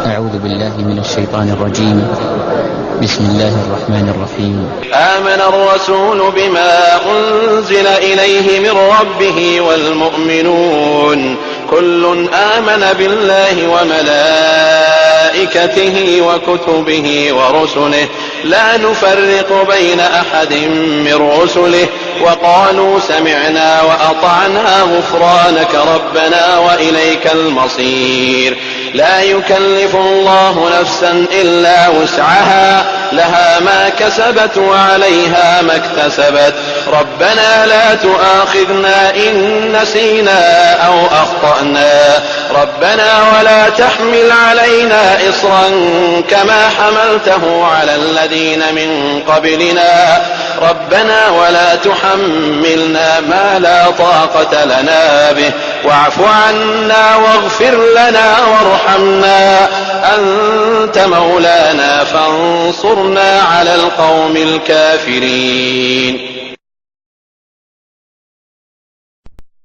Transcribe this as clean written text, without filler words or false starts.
أعوذ بالله من الشيطان الرجيم. بسم الله الرحمن الرحيم. آمن الرسول بما أنزل إليه من ربه والمؤمنون كل آمن بالله وملائكته وكتبه ورسله لا نفرق بين أحد من رسله وقالوا سمعنا وأطعنا غفرانك ربنا وإليك المصير. لا يكلف الله نفسا إلا وسعها لها ما كسبت وعليها ما اكتسبت ربنا لا تؤاخذنا إن نسينا أو أخطأنا ربنا ولا تحمل علينا إصرا كما حملته على الذين من قبلنا ربنا ولا تحملنا ما لا طاقة لنا به واعف عنا واغفر لنا وارحمنا أنت مولانا فانصرنا على القوم الكافرين.